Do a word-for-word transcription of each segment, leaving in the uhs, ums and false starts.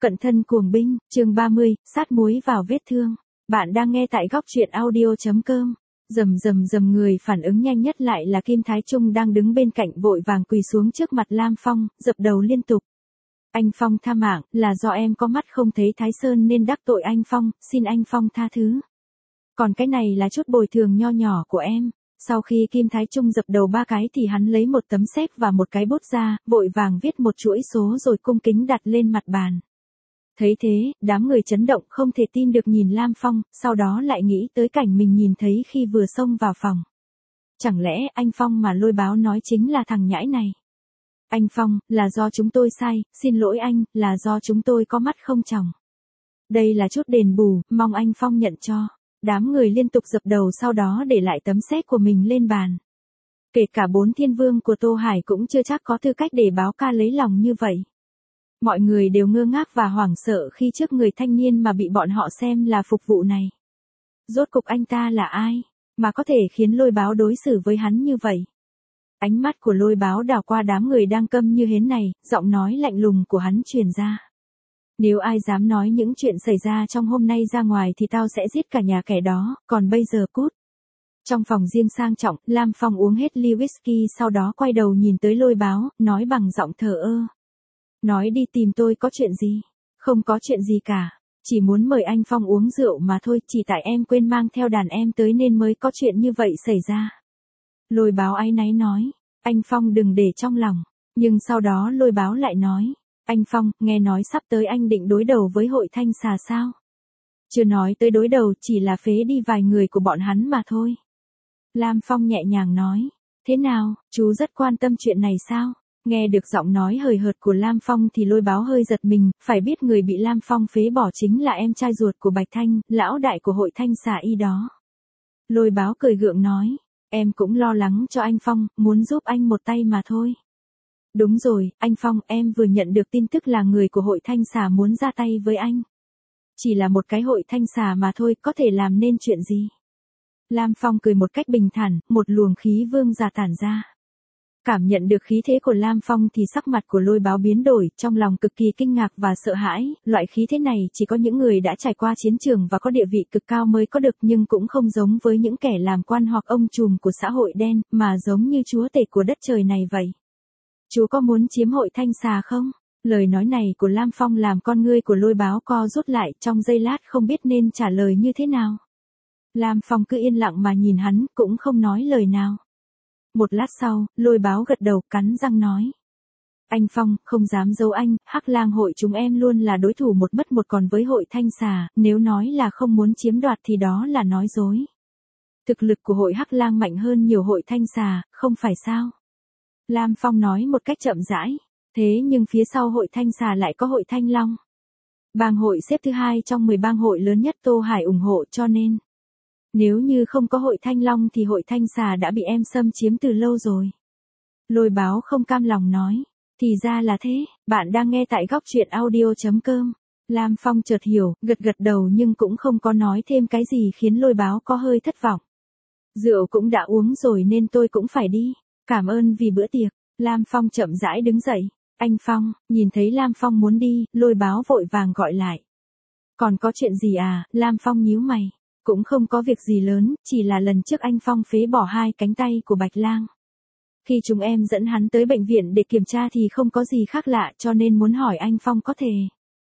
Cận thân cuồng binh, chương ba mươi, sát muối vào vết thương. Bạn đang nghe tại góc truyện audio chấm com. Rầm rầm rầm, người phản ứng nhanh nhất lại là Kim Thái Trung đang đứng bên cạnh vội vàng quỳ xuống trước mặt Lam Phong, dập đầu liên tục. Anh Phong tha mạng, là do em có mắt không thấy Thái Sơn nên đắc tội anh Phong, xin anh Phong tha thứ. Còn cái này là chút bồi thường nho nhỏ của em. Sau khi Kim Thái Trung dập đầu ba cái thì hắn lấy một tấm séc và một cái bút ra, vội vàng viết một chuỗi số rồi cung kính đặt lên mặt bàn. Thấy thế, đám người chấn động không thể tin được nhìn Lam Phong, sau đó lại nghĩ tới cảnh mình nhìn thấy khi vừa xông vào phòng. Chẳng lẽ anh Phong mà Lôi Báo nói chính là thằng nhãi này? Anh Phong, là do chúng tôi sai, xin lỗi anh, là do chúng tôi có mắt không tròng. Đây là chút đền bù, mong anh Phong nhận cho. Đám người liên tục dập đầu, sau đó để lại tấm séc của mình lên bàn. Kể cả bốn thiên vương của Tô Hải cũng chưa chắc có tư cách để báo ca lấy lòng như vậy. Mọi người đều ngơ ngác và hoảng sợ khi trước người thanh niên mà bị bọn họ xem là phục vụ này. Rốt cục anh ta là ai, mà có thể khiến Lôi Báo đối xử với hắn như vậy? Ánh mắt của Lôi Báo đảo qua đám người đang câm như hến này, giọng nói lạnh lùng của hắn truyền ra. Nếu ai dám nói những chuyện xảy ra trong hôm nay ra ngoài thì tao sẽ giết cả nhà kẻ đó, còn bây giờ cút. Trong phòng riêng sang trọng, Lam Phong uống hết ly whisky, sau đó quay đầu nhìn tới Lôi Báo, nói bằng giọng thờ ơ. Nói đi, tìm tôi có chuyện gì? Không có chuyện gì cả. Chỉ muốn mời anh Phong uống rượu mà thôi, chỉ tại em quên mang theo đàn em tới nên mới có chuyện như vậy xảy ra. Lôi Báo áy náy nói, anh Phong đừng để trong lòng. Nhưng sau đó Lôi Báo lại nói, anh Phong, nghe nói sắp tới anh định đối đầu với hội Thanh Xà sao? Chưa nói tới đối đầu, chỉ là phế đi vài người của bọn hắn mà thôi. Lam Phong nhẹ nhàng nói, thế nào, chú rất quan tâm chuyện này sao? Nghe được giọng nói hời hợt của Lam Phong thì Lôi Báo hơi giật mình, phải biết người bị Lam Phong phế bỏ chính là em trai ruột của Bạch Thanh, lão đại của hội Thanh Xà y đó. Lôi Báo cười gượng nói, em cũng lo lắng cho anh Phong, muốn giúp anh một tay mà thôi. Đúng rồi, anh Phong, em vừa nhận được tin tức là người của hội Thanh Xà muốn ra tay với anh. Chỉ là một cái hội Thanh Xà mà thôi, có thể làm nên chuyện gì? Lam Phong cười một cách bình thản, một luồng khí vương giả tản ra. Cảm nhận được khí thế của Lam Phong thì sắc mặt của Lôi Báo biến đổi, trong lòng cực kỳ kinh ngạc và sợ hãi, loại khí thế này chỉ có những người đã trải qua chiến trường và có địa vị cực cao mới có được, nhưng cũng không giống với những kẻ làm quan hoặc ông trùm của xã hội đen, mà giống như chúa tể của đất trời này vậy. Chú có muốn chiếm hội Thanh Xà không? Lời nói này của Lam Phong làm con ngươi của Lôi Báo co rút lại, trong giây lát không biết nên trả lời như thế nào. Lam Phong cứ yên lặng mà nhìn hắn, cũng không nói lời nào. Một lát sau, Lôi Báo gật đầu, cắn răng nói. Anh Phong, không dám giấu anh, Hắc Lang hội chúng em luôn là đối thủ một mất một, còn với hội Thanh Xà, nếu nói là không muốn chiếm đoạt thì đó là nói dối. Thực lực của hội Hắc Lang mạnh hơn nhiều hội Thanh Xà, không phải sao? Lam Phong nói một cách chậm rãi. Thế nhưng phía sau hội Thanh Xà lại có hội Thanh Long. Bang hội xếp thứ hai trong mười bang hội lớn nhất Tô Hải ủng hộ, cho nên nếu như không có hội Thanh Long thì hội Thanh Xà đã bị em xâm chiếm từ lâu rồi. Lôi Báo không cam lòng nói. Thì ra là thế, bạn đang nghe tại góc truyện audio chấm com. Lam Phong chợt hiểu, gật gật đầu nhưng cũng không có nói thêm cái gì khiến Lôi Báo có hơi thất vọng. Rượu cũng đã uống rồi nên tôi cũng phải đi. Cảm ơn vì bữa tiệc. Lam Phong chậm rãi đứng dậy. Anh Phong, nhìn thấy Lam Phong muốn đi, Lôi Báo vội vàng gọi lại. Còn có chuyện gì à? Lam Phong nhíu mày. Cũng không có việc gì lớn, chỉ là lần trước anh Phong phế bỏ hai cánh tay của Bạch Lang. Khi chúng em dẫn hắn tới bệnh viện để kiểm tra thì không có gì khác lạ, cho nên muốn hỏi anh Phong có thể.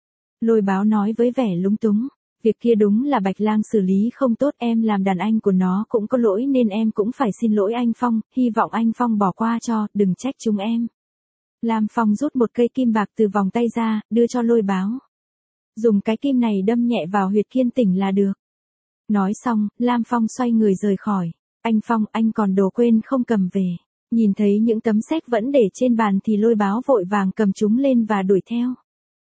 Lôi Báo nói với vẻ lúng túng. Việc kia đúng là Bạch Lang xử lý không tốt, em làm đàn anh của nó cũng có lỗi nên em cũng phải xin lỗi anh Phong, hy vọng anh Phong bỏ qua cho, đừng trách chúng em. Lam Phong rút một cây kim bạc từ vòng tay ra, đưa cho Lôi Báo. Dùng cái kim này đâm nhẹ vào huyệt khiên tỉnh là được. Nói xong, Lam Phong xoay người rời khỏi. Anh Phong, anh còn đồ quên không cầm về. Nhìn thấy những tấm séc vẫn để trên bàn thì Lôi Báo vội vàng cầm chúng lên và đuổi theo.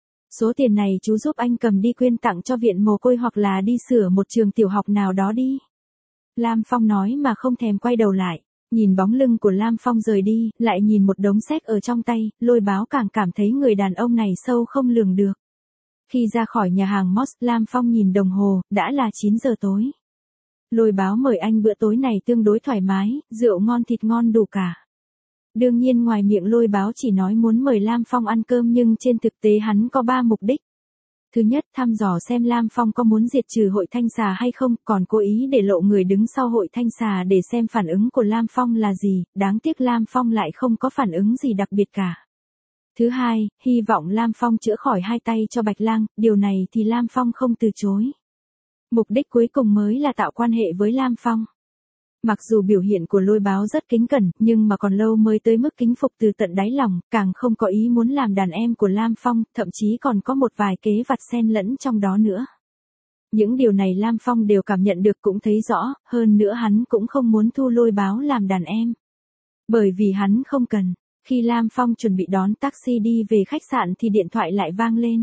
Số tiền này chú giúp anh cầm đi quyên tặng cho viện mồ côi hoặc là đi sửa một trường tiểu học nào đó đi. Lam Phong nói mà không thèm quay đầu lại. Nhìn bóng lưng của Lam Phong rời đi, lại nhìn một đống séc ở trong tay, Lôi Báo càng cảm thấy người đàn ông này sâu không lường được. Khi ra khỏi nhà hàng Moss, Lam Phong nhìn đồng hồ, đã là chín giờ tối. Lôi Báo mời anh bữa tối này tương đối thoải mái, rượu ngon thịt ngon đủ cả. Đương nhiên ngoài miệng Lôi Báo chỉ nói muốn mời Lam Phong ăn cơm nhưng trên thực tế hắn có ba mục đích. Thứ nhất, thăm dò xem Lam Phong có muốn diệt trừ hội thanh xà hay không, còn cố ý để lộ người đứng sau hội thanh xà để xem phản ứng của Lam Phong là gì, đáng tiếc Lam Phong lại không có phản ứng gì đặc biệt cả. Thứ hai, hy vọng Lam Phong chữa khỏi hai tay cho Bạch Lang, điều này thì Lam Phong không từ chối. Mục đích cuối cùng mới là tạo quan hệ với Lam Phong. Mặc dù biểu hiện của Lôi Báo rất kính cẩn, nhưng mà còn lâu mới tới mức kính phục từ tận đáy lòng, càng không có ý muốn làm đàn em của Lam Phong, thậm chí còn có một vài kế vặt xen lẫn trong đó nữa. Những điều này Lam Phong đều cảm nhận được cũng thấy rõ, hơn nữa hắn cũng không muốn thu Lôi Báo làm đàn em. Bởi vì hắn không cần. Khi Lam Phong chuẩn bị đón taxi đi về khách sạn thì điện thoại lại vang lên.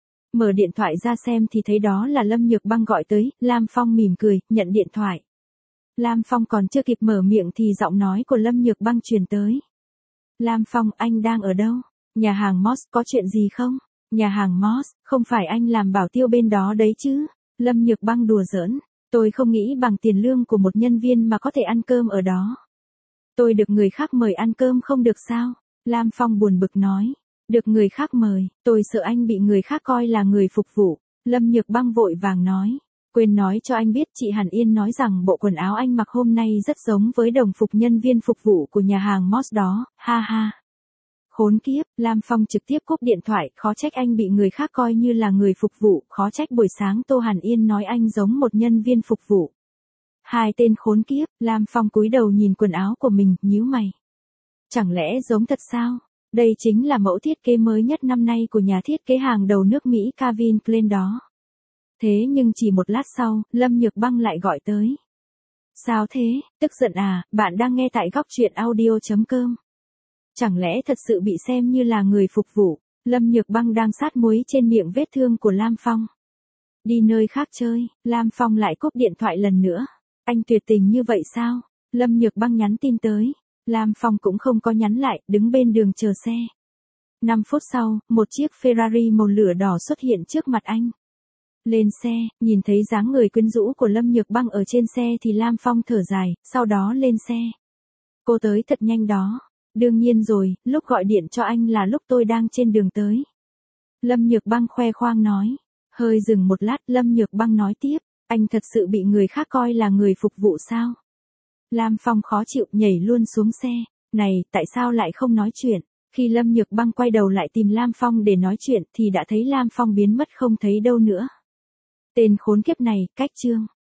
Mở điện thoại ra xem thì thấy đó là Lâm Nhược Băng gọi tới, Lam Phong mỉm cười, nhận điện thoại. Lam Phong còn chưa kịp mở miệng thì giọng nói của Lâm Nhược Băng truyền tới. Lam Phong, anh đang ở đâu? Nhà hàng Moss, có chuyện gì không? Nhà hàng Moss, không phải anh làm bảo tiêu bên đó đấy chứ? Lâm Nhược Băng đùa giỡn, tôi không nghĩ bằng tiền lương của một nhân viên mà có thể ăn cơm ở đó. Tôi được người khác mời ăn cơm không được sao? Lam Phong buồn bực nói. Được người khác mời, tôi sợ anh bị người khác coi là người phục vụ. Lâm Nhược Băng vội vàng nói. Quên nói cho anh biết chị Hàn Yên nói rằng bộ quần áo anh mặc hôm nay rất giống với đồng phục nhân viên phục vụ của nhà hàng Moss đó, ha ha. Khốn kiếp, Lam Phong trực tiếp cúp điện thoại, khó trách anh bị người khác coi như là người phục vụ, khó trách buổi sáng Tô Hàn Yên nói anh giống một nhân viên phục vụ. Hai tên khốn kiếp, Lam Phong cúi đầu nhìn quần áo của mình, nhíu mày. Chẳng lẽ giống thật sao? Đây chính là mẫu thiết kế mới nhất năm nay của nhà thiết kế hàng đầu nước Mỹ Calvin Klein đó. Thế nhưng chỉ một lát sau, Lâm Nhược Băng lại gọi tới. Sao thế, tức giận à, bạn đang nghe tại góc truyện audio chấm com. Chẳng lẽ thật sự bị xem như là người phục vụ? Lâm Nhược Băng đang sát muối trên miệng vết thương của Lam Phong. Đi nơi khác chơi, Lam Phong lại cúp điện thoại lần nữa. Anh tuyệt tình như vậy sao? Lâm Nhược Băng nhắn tin tới. Lam Phong cũng không có nhắn lại, đứng bên đường chờ xe. năm phút sau, một chiếc Ferrari màu lửa đỏ xuất hiện trước mặt anh. Lên xe, nhìn thấy dáng người quyến rũ của Lâm Nhược Băng ở trên xe thì Lam Phong thở dài, sau đó lên xe. Cô tới thật nhanh đó. Đương nhiên rồi, lúc gọi điện cho anh là lúc tôi đang trên đường tới. Lâm Nhược Băng khoe khoang nói. Hơi dừng một lát, Lâm Nhược Băng nói tiếp. Anh thật sự bị người khác coi là người phục vụ sao? Lam Phong khó chịu nhảy luôn xuống xe. Này, tại sao lại không nói chuyện? Khi Lâm Nhược Băng quay đầu lại tìm Lam Phong để nói chuyện thì đã thấy Lam Phong biến mất không thấy đâu nữa. Tên khốn kiếp này, cách chương.